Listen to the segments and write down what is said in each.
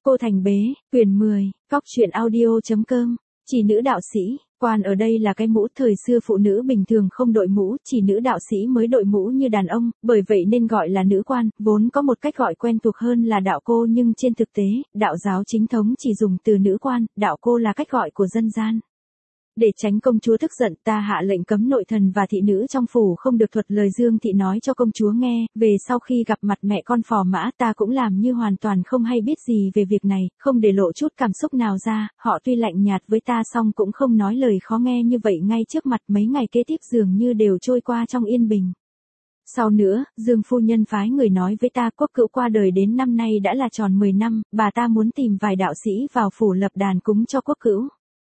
Cô Thành Bế, quyển 10, Cóc truyện audio.com. Chỉ nữ đạo sĩ, quan ở đây là cái mũ, thời xưa phụ nữ bình thường không đội mũ, chỉ nữ đạo sĩ mới đội mũ như đàn ông, bởi vậy nên gọi là nữ quan, vốn có một cách gọi quen thuộc hơn là đạo cô, nhưng trên thực tế, đạo giáo chính thống chỉ dùng từ nữ quan, đạo cô là cách gọi của dân gian. Để tránh công chúa tức giận, ta hạ lệnh cấm nội thần và thị nữ trong phủ không được thuật lời Dương Thị nói cho công chúa nghe, về sau khi gặp mặt mẹ con Phò Mã ta cũng làm như hoàn toàn không hay biết gì về việc này, không để lộ chút cảm xúc nào ra, họ tuy lạnh nhạt với ta song cũng không nói lời khó nghe như vậy ngay trước mặt, mấy ngày kế tiếp dường như đều trôi qua trong yên bình. Sau nữa, Dương phu nhân phái người nói với ta quốc cữu qua đời đến năm nay đã là tròn 10 năm, bà ta muốn tìm vài đạo sĩ vào phủ lập đàn cúng cho quốc cữu.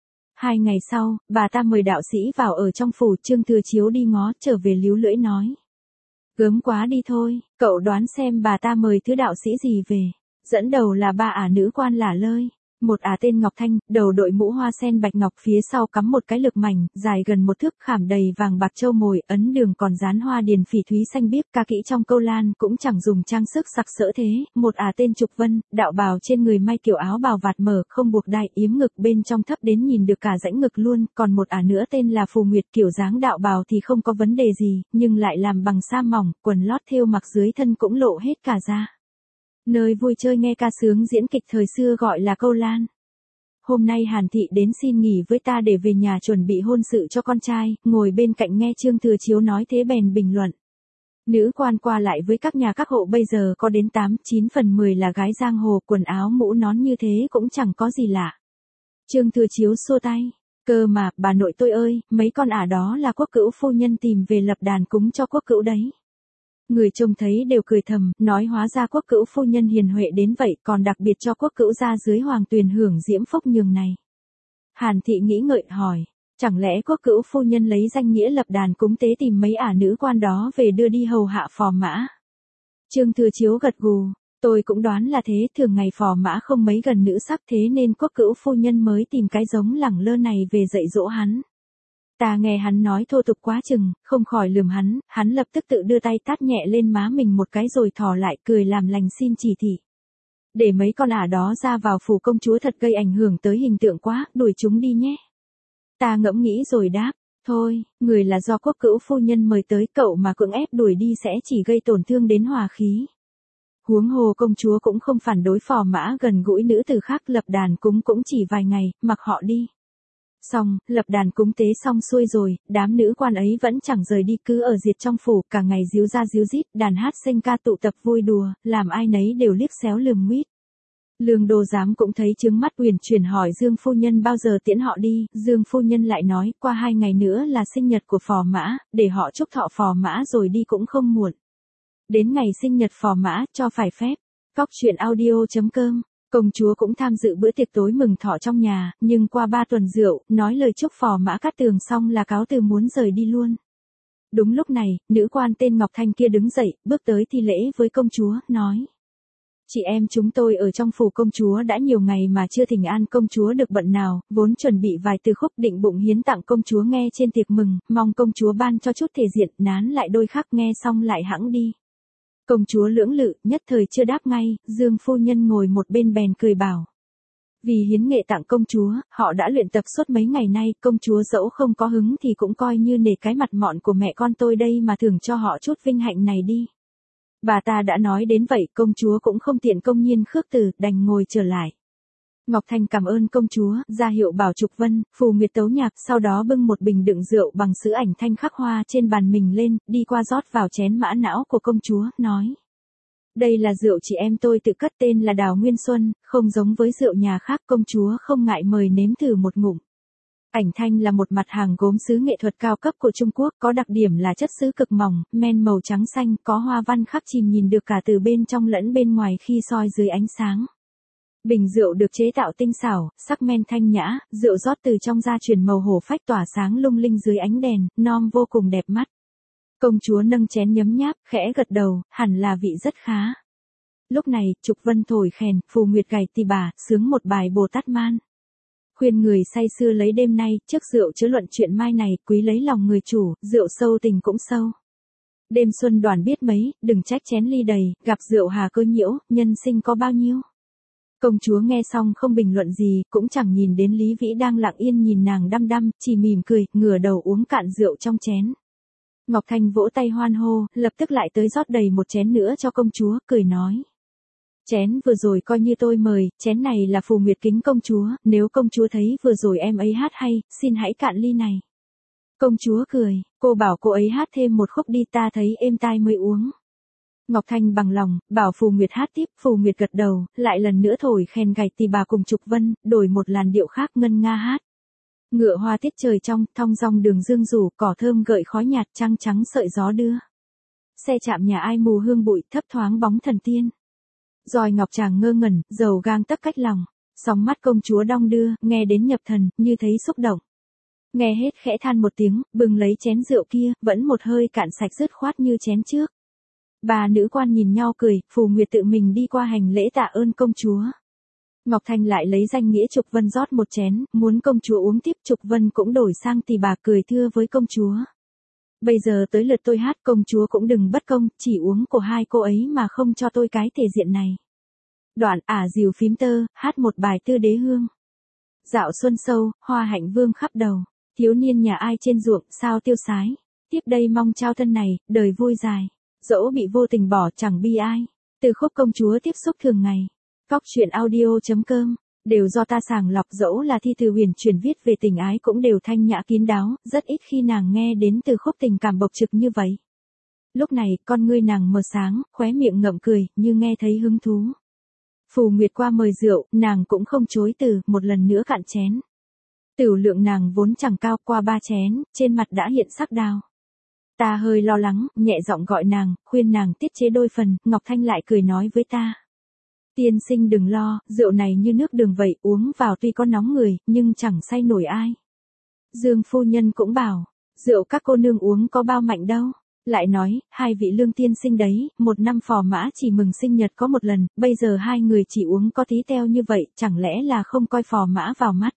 2 ngày sau, bà ta mời đạo sĩ vào ở trong phủ, Trương Thừa Chiếu đi ngó, trở về líu lưỡi nói. Gớm quá đi thôi, cậu đoán xem bà ta mời thứ đạo sĩ gì về. Dẫn đầu là ba ả nữ quan lả lơi. Một ả tên Ngọc Thanh, đầu đội mũ hoa sen bạch ngọc, phía sau cắm một cái lược mảnh, dài gần 1 thước, khảm đầy vàng bạc châu mồi, ấn đường còn dán hoa điền phỉ thúy xanh biếc, ca kỹ trong câu lan, cũng chẳng dùng trang sức sặc sỡ thế. Một ả tên Trục Vân, đạo bào trên người may kiểu áo bào vạt mở, không buộc đai, yếm ngực bên trong thấp đến nhìn được cả rãnh ngực luôn, còn một ả nữa tên là Phù Nguyệt, kiểu dáng đạo bào thì không có vấn đề gì, nhưng lại làm bằng sa mỏng, quần lót thêu mặc dưới thân cũng lộ hết cả da. Nơi vui chơi nghe ca sướng diễn kịch thời xưa gọi là câu lan. Hôm nay Hàn Thị đến xin nghỉ với ta để về nhà chuẩn bị hôn sự cho con trai, ngồi bên cạnh nghe Trương Thừa Chiếu nói thế bèn bình luận. Nữ quan qua lại với các nhà các hộ bây giờ có đến 8-9 phần 10 là gái giang hồ, quần áo mũ nón như thế cũng chẳng có gì lạ. Trương Thừa Chiếu xua tay. Cơ mà, bà nội tôi ơi, mấy con ả đó là quốc cữu phu nhân tìm về lập đàn cúng cho quốc cữu đấy. Người trông thấy đều cười thầm, nói hóa ra quốc cữu phu nhân hiền huệ đến vậy, còn đặc biệt cho quốc cữu ra dưới hoàng tuyền hưởng diễm phúc nhường này. Hàn Thị nghĩ ngợi hỏi, chẳng lẽ quốc cữu phu nhân lấy danh nghĩa lập đàn cúng tế tìm mấy ả nữ quan đó về đưa đi hầu hạ Phò Mã? Trương Thừa Chiếu gật gù, tôi cũng đoán là thế, thường ngày Phò Mã không mấy gần nữ sắc, thế nên quốc cữu phu nhân mới tìm cái giống lẳng lơ này về dạy dỗ hắn. Ta nghe hắn nói thô tục quá chừng, không khỏi lườm hắn lập tức tự đưa tay tát nhẹ lên má mình một cái rồi thò lại cười làm lành xin chỉ thị. Để mấy con ả đó ra vào phủ công chúa thật gây ảnh hưởng tới hình tượng quá, đuổi chúng đi nhé. Ta ngẫm nghĩ rồi đáp, thôi, người là do quốc cữu phu nhân mời tới, cậu mà cưỡng ép đuổi đi sẽ chỉ gây tổn thương đến hòa khí. Huống hồ công chúa cũng không phản đối Phò Mã gần gũi nữ tử khác, lập đàn cúng cũng chỉ vài ngày, mặc họ đi. Xong, lập đàn cúng tế xong xuôi rồi, đám nữ quan ấy vẫn chẳng rời đi, cứ ở diệt trong phủ, cả ngày díu ra díu dít, đàn hát sinh ca tụ tập vui đùa, làm ai nấy đều liếc xéo lườm nguýt. Lương Đô Giám cũng thấy chướng mắt, uyển chuyển hỏi Dương phu nhân bao giờ tiễn họ đi, Dương phu nhân lại nói, qua 2 ngày nữa là sinh nhật của Phò Mã, để họ chúc thọ Phò Mã rồi đi cũng không muộn. Đến ngày sinh nhật Phò Mã, cho phải phép. Cóc truyện audio.com. Công chúa cũng tham dự bữa tiệc tối mừng thọ trong nhà, nhưng qua 3 tuần rượu, nói lời chúc Phò Mã Cát Tường xong là cáo từ muốn rời đi luôn. Đúng lúc này, nữ quan tên Ngọc Thanh kia đứng dậy, bước tới thi lễ với công chúa, nói. Chị em chúng tôi ở trong phủ công chúa đã nhiều ngày mà chưa thỉnh an công chúa được bận nào, vốn chuẩn bị vài từ khúc định bụng hiến tặng công chúa nghe trên tiệc mừng, mong công chúa ban cho chút thể diện, nán lại đôi khắc, nghe xong lại hẵng đi. Công chúa lưỡng lự, nhất thời chưa đáp ngay, Dương phu nhân ngồi một bên bèn cười bảo. Vì hiến nghệ tặng công chúa, họ đã luyện tập suốt mấy ngày nay, công chúa dẫu không có hứng thì cũng coi như nể cái mặt mọn của mẹ con tôi đây mà thưởng cho họ chút vinh hạnh này đi. Bà ta đã nói đến vậy, công chúa cũng không tiện công nhiên khước từ, đành ngồi trở lại. Ngọc Thanh cảm ơn công chúa, ra hiệu bảo Trục Vân, Phù Nguyệt tấu nhạc, sau đó bưng một bình đựng rượu bằng sứ ảnh thanh khắc hoa trên bàn mình lên, đi qua rót vào chén mã não của công chúa, nói. Đây là rượu chị em tôi tự cất, tên là Đào Nguyên Xuân, không giống với rượu nhà khác, công chúa không ngại mời nếm thử một ngụm. Ảnh thanh là một mặt hàng gốm sứ nghệ thuật cao cấp của Trung Quốc, có đặc điểm là chất sứ cực mỏng, men màu trắng xanh, có hoa văn khắc chìm nhìn được cả từ bên trong lẫn bên ngoài khi soi dưới ánh sáng. Bình rượu được chế tạo tinh xảo, sắc men thanh nhã, rượu rót từ trong ra chuyển màu hổ phách tỏa sáng lung linh dưới ánh đèn, non vô cùng đẹp mắt. Công chúa nâng chén nhấm nháp, khẽ gật đầu, hẳn là vị rất khá. Lúc này, Trục Vân thổi kèn, Phù Nguyệt gảy tỳ bà, sướng một bài Bồ Tát Man. Khuyên người say sưa lấy đêm nay, trước rượu chớ luận chuyện mai này, quý lấy lòng người chủ, rượu sâu tình cũng sâu. Đêm xuân đoàn biết mấy, đừng trách chén ly đầy, gặp rượu hà cơ nhiễu, nhân sinh có bao nhiêu. Công chúa nghe xong không bình luận gì, cũng chẳng nhìn đến Lý Vĩ đang lặng yên nhìn nàng đăm đăm, chỉ mỉm cười, ngửa đầu uống cạn rượu trong chén. Ngọc Thanh vỗ tay hoan hô, lập tức lại tới rót đầy một chén nữa cho công chúa, cười nói. Chén vừa rồi coi như tôi mời, chén này là Phù Nguyệt kính công chúa, nếu công chúa thấy vừa rồi em ấy hát hay, xin hãy cạn ly này. Công chúa cười, cô bảo cô ấy hát thêm một khúc đi, ta thấy êm tai mới uống. Ngọc Thanh bằng lòng, bảo Phù Nguyệt hát tiếp, Phù Nguyệt gật đầu, lại lần nữa thổi khen gạch tỳ bà cùng Trục Vân, đổi một làn điệu khác ngân nga hát. Ngựa hoa tiết trời trong, thong dong đường dương rủ, cỏ thơm gợi khói nhạt, trăng trắng sợi gió đưa. Xe chạm nhà ai mù hương bụi, thấp thoáng bóng thần tiên. Rồi ngọc chàng ngơ ngẩn, dầu gang tấp cách lòng. Sóng mắt công chúa đong đưa, nghe đến nhập thần, như thấy xúc động. Nghe hết khẽ than một tiếng, bừng lấy chén rượu kia, vẫn một hơi cạn sạch dứt khoát như chén trước. Bà nữ quan nhìn nhau cười, Phù Nguyệt tự mình đi qua hành lễ tạ ơn công chúa. Ngọc Thanh lại lấy danh nghĩa Trục Vân rót một chén, muốn công chúa uống tiếp, Trục Vân cũng đổi sang tỳ bà cười thưa với công chúa. Bây giờ tới lượt tôi hát, công chúa cũng đừng bất công, chỉ uống của hai cô ấy mà không cho tôi cái thể diện này. Đoạn dìu phím tơ, hát một bài Tư Đế Hương. Dạo xuân sâu, hoa hạnh vương khắp đầu, thiếu niên nhà ai trên ruộng, sao tiêu sái. Tiếp đây mong trao thân này, đời vui dài. Dẫu bị vô tình bỏ chẳng bi ai. Từ khúc công chúa tiếp xúc thường ngày. Phóc truyện audio.com, đều do ta sàng lọc, dẫu là thi từ huyền truyền viết về tình ái cũng đều thanh nhã kín đáo, rất ít khi nàng nghe đến từ khúc tình cảm bộc trực như vậy. Lúc này, con ngươi nàng mờ sáng, khóe miệng ngậm cười, như nghe thấy hứng thú. Phù Nguyệt qua mời rượu, nàng cũng không chối từ, một lần nữa cạn chén. Tửu lượng nàng vốn chẳng cao, qua 3 chén, trên mặt đã hiện sắc đào. Ta hơi lo lắng, nhẹ giọng gọi nàng, khuyên nàng tiết chế đôi phần, Ngọc Thanh lại cười nói với ta. Tiên sinh đừng lo, rượu này như nước đường vậy, uống vào tuy có nóng người, nhưng chẳng say nổi ai. Dương phu nhân cũng bảo, rượu các cô nương uống có bao mạnh đâu. Lại nói, hai vị lương tiên sinh đấy, một năm phò mã chỉ mừng sinh nhật có một lần, bây giờ hai người chỉ uống có tí teo như vậy, chẳng lẽ là không coi phò mã vào mắt.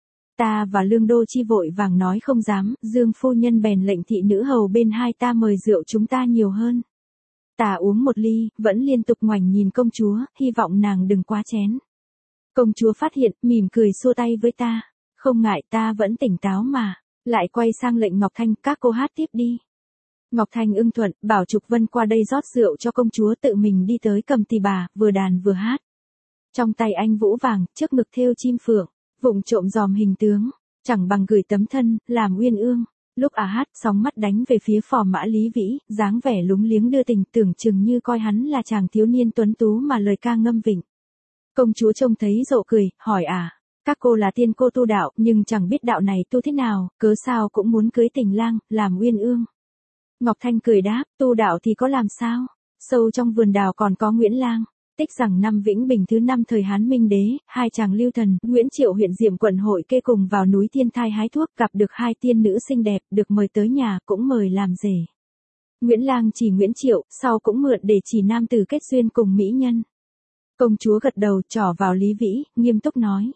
Ta và Lương Đô Chi vội vàng nói không dám, Dương phu nhân bèn lệnh thị nữ hầu bên hai ta mời rượu chúng ta nhiều hơn. Ta uống một ly, vẫn liên tục ngoảnh nhìn công chúa, hy vọng nàng đừng quá chén. Công chúa phát hiện, mỉm cười xua tay với ta. Không ngại, ta vẫn tỉnh táo mà. Lại quay sang lệnh Ngọc Thanh, các cô hát tiếp đi. Ngọc Thanh ưng thuận, bảo Trục Vân qua đây rót rượu cho công chúa, tự mình đi tới cầm tỳ bà, vừa đàn vừa hát. Trong tay anh vũ vàng, trước ngực thêu chim phượng, vụng trộm dòm hình tướng, chẳng bằng gửi tấm thân, làm uyên ương. Lúc hát, sóng mắt đánh về phía phò mã Lý Vĩ, dáng vẻ lúng liếng đưa tình, tưởng chừng như coi hắn là chàng thiếu niên tuấn tú mà lời ca ngâm vịnh. Công chúa trông thấy rộ cười, hỏi các cô là tiên cô tu đạo, nhưng chẳng biết đạo này tu thế nào, cớ sao cũng muốn cưới tình lang, làm uyên ương. Ngọc Thanh cười đáp, tu đạo thì có làm sao, sâu trong vườn đào còn có Nguyễn Lang. Tích rằng năm Vĩnh Bình thứ 5 thời Hán Minh Đế, hai chàng lưu thần, Nguyễn Triệu huyện Diệm quận Hội Kê cùng vào núi Thiên Thai hái thuốc, gặp được hai tiên nữ xinh đẹp, được mời tới nhà, cũng mời làm rể. Nguyễn Lang chỉ Nguyễn Triệu, sau cũng mượn để chỉ nam tử kết duyên cùng mỹ nhân. Công chúa gật đầu, trỏ vào Lý Vĩ, nghiêm túc nói.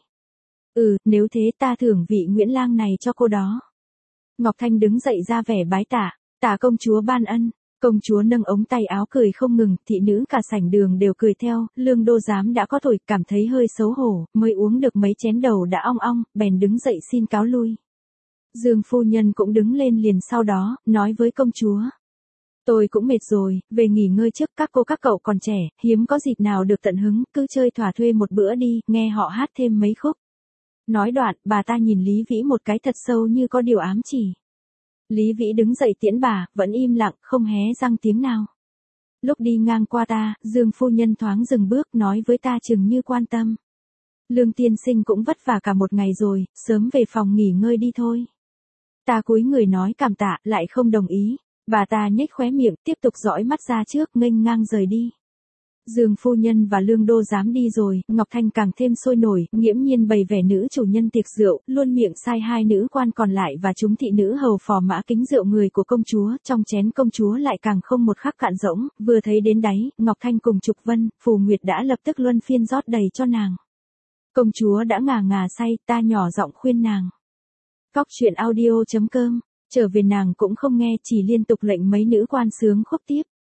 Nếu thế ta thưởng vị Nguyễn Lang này cho cô đó. Ngọc Thanh đứng dậy ra vẻ bái tạ, tạ công chúa ban ân. Công chúa nâng ống tay áo cười không ngừng, thị nữ cả sảnh đường đều cười theo, Lương Đô Giám đã có tuổi, cảm thấy hơi xấu hổ, mới uống được mấy chén đầu đã ong ong, bèn đứng dậy xin cáo lui. Dương phu nhân cũng đứng lên liền sau đó, nói với công chúa. Tôi cũng mệt rồi, về nghỉ ngơi trước, các cô các cậu còn trẻ, hiếm có dịp nào được tận hứng, cứ chơi thỏa thuê một bữa đi, nghe họ hát thêm mấy khúc. Nói đoạn, bà ta nhìn Lý Vĩ một cái thật sâu như có điều ám chỉ. Lý Vĩ đứng dậy tiễn bà, vẫn im lặng, không hé răng tiếng nào. Lúc đi ngang qua ta, Dương phu nhân thoáng dừng bước, nói với ta chừng như quan tâm. Lương tiên sinh cũng vất vả cả một ngày rồi, sớm về phòng nghỉ ngơi đi thôi. Ta cúi người nói cảm tạ, lại không đồng ý. Bà ta nhếch khóe miệng, tiếp tục dõi mắt ra trước, nghênh ngang rời đi. Dương phu nhân và Lương Đô Giám đi rồi, Ngọc Thanh càng thêm sôi nổi, nghiễm nhiên bày vẻ nữ chủ nhân tiệc rượu, luôn miệng sai hai nữ quan còn lại và chúng thị nữ hầu phò mã kính rượu người của công chúa, trong chén công chúa lại càng không một khắc cạn rỗng, vừa thấy đến đáy, Ngọc Thanh cùng Trục Vân, Phù Nguyệt đã lập tức luân phiên rót đầy cho nàng. Công chúa đã ngà ngà say, ta nhỏ giọng khuyên nàng. Phóc truyện audio.com, trở về nàng cũng không nghe, chỉ liên tục lệnh mấy nữ quan sướng khúc tiếp.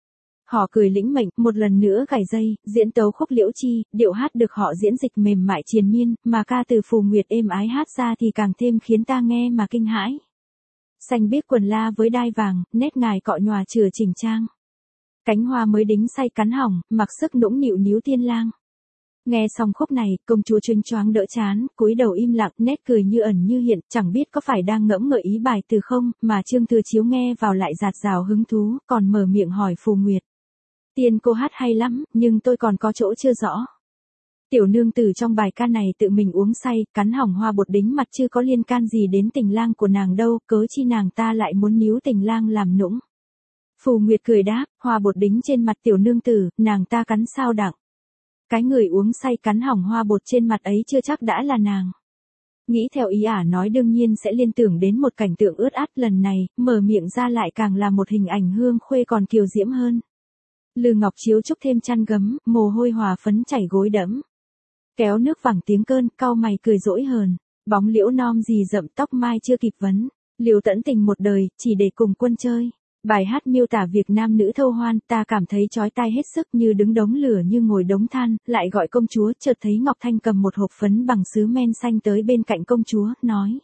Họ cười lĩnh mệnh, một lần nữa gảy dây, diễn tấu khúc Liễu Chi, điệu hát được họ diễn dịch mềm mại triền miên, mà ca từ Phù Nguyệt êm ái hát ra thì càng thêm khiến ta nghe mà kinh hãi. Xanh biếc quần la với đai vàng, nét ngài cọ nhòa chừa chỉnh trang. Cánh hoa mới đính say cắn hỏng, mặc sức nũng nịu níu tiên lang. Nghe xong khúc này, công chúa chênh choáng đỡ chán, cúi đầu im lặng, nét cười như ẩn như hiện, chẳng biết có phải đang ngẫm ngợi ý bài từ không, mà Trương Thừa Chiếu nghe vào lại dạt dào hứng thú, còn mở miệng hỏi Phù Nguyệt. Tiên cô hát hay lắm, nhưng tôi còn có chỗ chưa rõ. Tiểu nương tử trong bài ca này tự mình uống say, cắn hỏng hoa bột đính mặt chưa có liên can gì đến tình lang của nàng đâu, cớ chi nàng ta lại muốn níu tình lang làm nũng. Phù Nguyệt cười đáp, hoa bột đính trên mặt tiểu nương tử, nàng ta cắn sao đặng. Cái người uống say cắn hỏng hoa bột trên mặt ấy chưa chắc đã là nàng. Nghĩ theo ý ả nói đương nhiên sẽ liên tưởng đến một cảnh tượng ướt át, lần này, mở miệng ra lại càng là một hình ảnh hương khuê còn kiều diễm hơn. Lư ngọc chiếu trúc thêm chăn gấm, mồ hôi hòa phấn chảy gối đẫm. Kéo nước vẳng tiếng cơn, cau mày cười dỗi hờn. Bóng liễu non gì rậm tóc mai chưa kịp vấn. Liều tẫn tình một đời, chỉ để cùng quân chơi. Bài hát miêu tả việc nam nữ thâu hoan, ta cảm thấy chói tai hết sức, như đứng đống lửa như ngồi đống than, lại gọi công chúa, chợt thấy Ngọc Thanh cầm một hộp phấn bằng sứ men xanh tới bên cạnh công chúa, nói.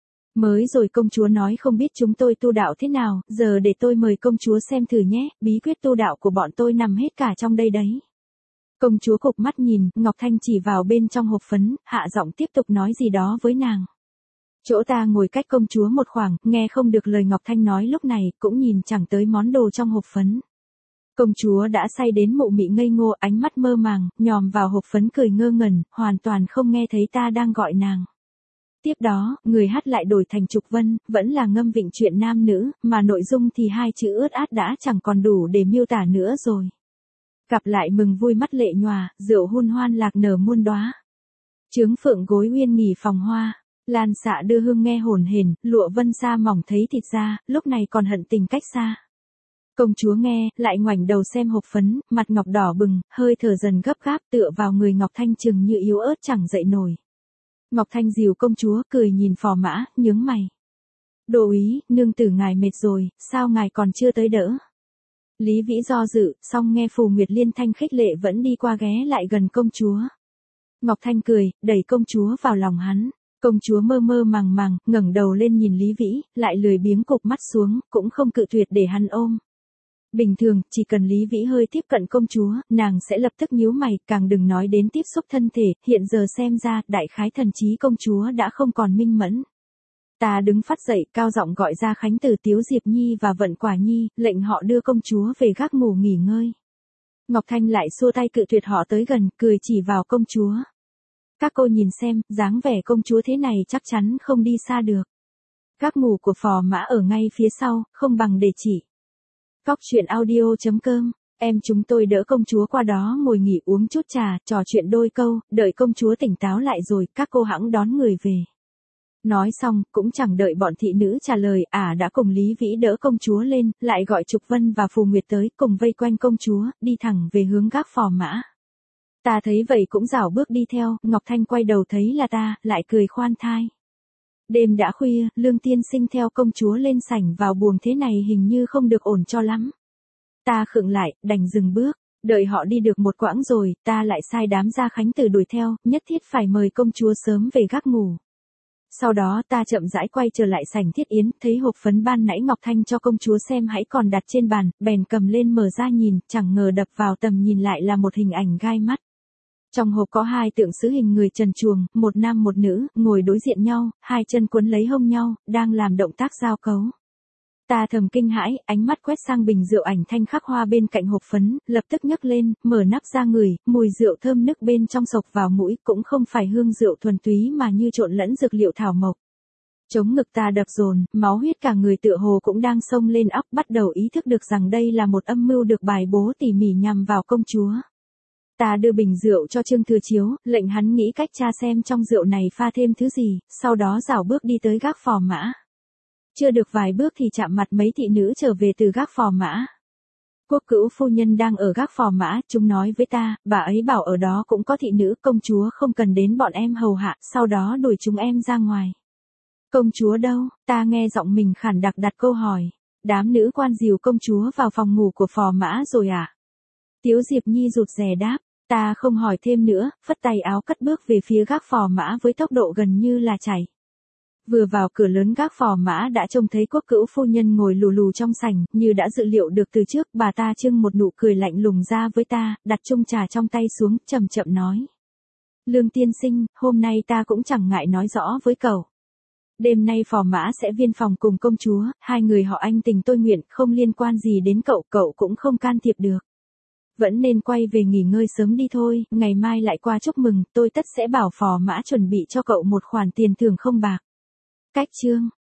Mới rồi công chúa nói không biết chúng tôi tu đạo thế nào, giờ để tôi mời công chúa xem thử nhé, bí quyết tu đạo của bọn tôi nằm hết cả trong đây đấy. Công chúa cụp mắt nhìn, Ngọc Thanh chỉ vào bên trong hộp phấn, hạ giọng tiếp tục nói gì đó với nàng. Chỗ ta ngồi cách công chúa một khoảng, nghe không được lời Ngọc Thanh nói lúc này, cũng nhìn chẳng tới món đồ trong hộp phấn. Công chúa đã say đến mụ mị ngây ngô, ánh mắt mơ màng, nhòm vào hộp phấn cười ngơ ngẩn, hoàn toàn không nghe thấy ta đang gọi nàng. Tiếp đó, người hát lại đổi thành Trục Vân, vẫn là ngâm vịnh chuyện nam nữ, mà nội dung thì hai chữ ướt át đã chẳng còn đủ để miêu tả nữa rồi. Gặp lại mừng vui mắt lệ nhòa, rượu hôn hoan lạc nở muôn đóa. Trướng phượng gối uyên nghỉ phòng hoa. Lan xạ đưa hương nghe hồn hển, lụa vân xa mỏng thấy thịt ra, lúc này còn hận tình cách xa. Công chúa nghe, lại ngoảnh đầu xem hộp phấn, mặt ngọc đỏ bừng, hơi thở dần gấp gáp tựa vào người Ngọc Thanh chừng như yếu ớt chẳng dậy nổi. Ngọc Thanh dìu công chúa cười nhìn Phò Mã, nhướng mày. Đô úy, nương tử ngài mệt rồi, sao ngài còn chưa tới đỡ? Lý Vĩ do dự, xong nghe Phù Nguyệt liên thanh khích lệ vẫn đi qua ghé lại gần công chúa. Ngọc Thanh cười, đẩy công chúa vào lòng hắn. Công chúa mơ mơ màng màng, ngẩng đầu lên nhìn Lý Vĩ, lại lười biếng cụp mắt xuống, cũng không cự tuyệt để hắn ôm. Bình thường, chỉ cần Lý Vĩ hơi tiếp cận công chúa, nàng sẽ lập tức nhíu mày, càng đừng nói đến tiếp xúc thân thể, hiện giờ xem ra, đại khái thần trí công chúa đã không còn minh mẫn. Ta đứng phát dậy, cao giọng gọi ra Khánh Tử, Tiếu Diệp Nhi và Vận Quả Nhi, lệnh họ đưa công chúa về gác ngủ nghỉ ngơi. Ngọc Thanh lại xua tay cự tuyệt họ tới gần, cười chỉ vào công chúa. Các cô nhìn xem, dáng vẻ công chúa thế này chắc chắn không đi xa được. Gác ngủ của Phò Mã ở ngay phía sau, không bằng để chỉ. Góc chuyện audio.com, em chúng tôi đỡ công chúa qua đó ngồi nghỉ uống chút trà, trò chuyện đôi câu, đợi công chúa tỉnh táo lại rồi, các cô hẵng đón người về. Nói xong, cũng chẳng đợi bọn thị nữ trả lời, đã cùng Lý Vĩ đỡ công chúa lên, lại gọi Trục Vân và Phù Nguyệt tới, cùng vây quanh công chúa, đi thẳng về hướng gác Phò Mã. Ta thấy vậy cũng rảo bước đi theo, Ngọc Thanh quay đầu thấy là ta, lại cười khoan thai. Đêm đã khuya, Lương tiên sinh theo công chúa lên sảnh vào buồng thế này hình như không được ổn cho lắm. Ta khựng lại, đành dừng bước, đợi họ đi được một quãng rồi, ta lại sai đám gia Khánh Tử đuổi theo, nhất thiết phải mời công chúa sớm về gác ngủ. Sau đó ta chậm rãi quay trở lại sảnh thiết yến, thấy hộp phấn ban nãy Ngọc Thanh cho công chúa xem hãy còn đặt trên bàn, bèn cầm lên mở ra nhìn, chẳng ngờ đập vào tầm nhìn lại là một hình ảnh gai mắt. Trong hộp có hai tượng sứ hình người trần truồng, một nam một nữ, ngồi đối diện nhau, hai chân quấn lấy hông nhau, đang làm động tác giao cấu. Ta thầm kinh hãi, ánh mắt quét sang bình rượu ảnh thanh khắc hoa bên cạnh hộp phấn, lập tức nhấc lên, mở nắp ra ngửi, mùi rượu thơm nức bên trong sộc vào mũi, cũng không phải hương rượu thuần túy mà như trộn lẫn dược liệu thảo mộc. Chống ngực ta đập dồn, máu huyết cả người tựa hồ cũng đang xông lên óc, bắt đầu ý thức được rằng đây là một âm mưu được bài bố tỉ mỉ nhằm vào công chúa. Ta đưa bình rượu cho Trương Thừa Chiếu, lệnh hắn nghĩ cách tra xem trong rượu này pha thêm thứ gì, sau đó rảo bước đi tới gác Phò Mã. Chưa được vài bước thì chạm mặt mấy thị nữ trở về từ gác Phò Mã. Quốc cữu phu nhân đang ở gác Phò Mã, chúng nói với ta, bà ấy bảo ở đó cũng có thị nữ, công chúa không cần đến bọn em hầu hạ, sau đó đuổi chúng em ra ngoài. Công chúa đâu? Ta nghe giọng mình khản đặc đặt câu hỏi. đám nữ quan dìu công chúa vào phòng ngủ của phò mã rồi à? Tiếu Diệp Nhi rụt rè đáp, ta không hỏi thêm nữa, phất tay áo cất bước về phía gác phò mã với tốc độ gần như là chạy. Vừa vào cửa lớn gác phò mã đã trông thấy Quốc Cữu phu nhân ngồi lù lù trong sảnh, như đã dự liệu được từ trước, bà ta trưng một nụ cười lạnh lùng ra với ta, đặt chung trà trong tay xuống, chậm chậm nói. Lương tiên sinh, hôm nay ta cũng chẳng ngại nói rõ với cậu. Đêm nay phò mã sẽ viên phòng cùng công chúa, hai người họ anh tình tôi nguyện, không liên quan gì đến cậu, cậu cũng không can thiệp được. Vẫn nên quay về nghỉ ngơi sớm đi thôi, ngày mai lại qua chúc mừng, tôi tất sẽ bảo phò mã chuẩn bị cho cậu một khoản tiền thưởng không bạc. Cách chương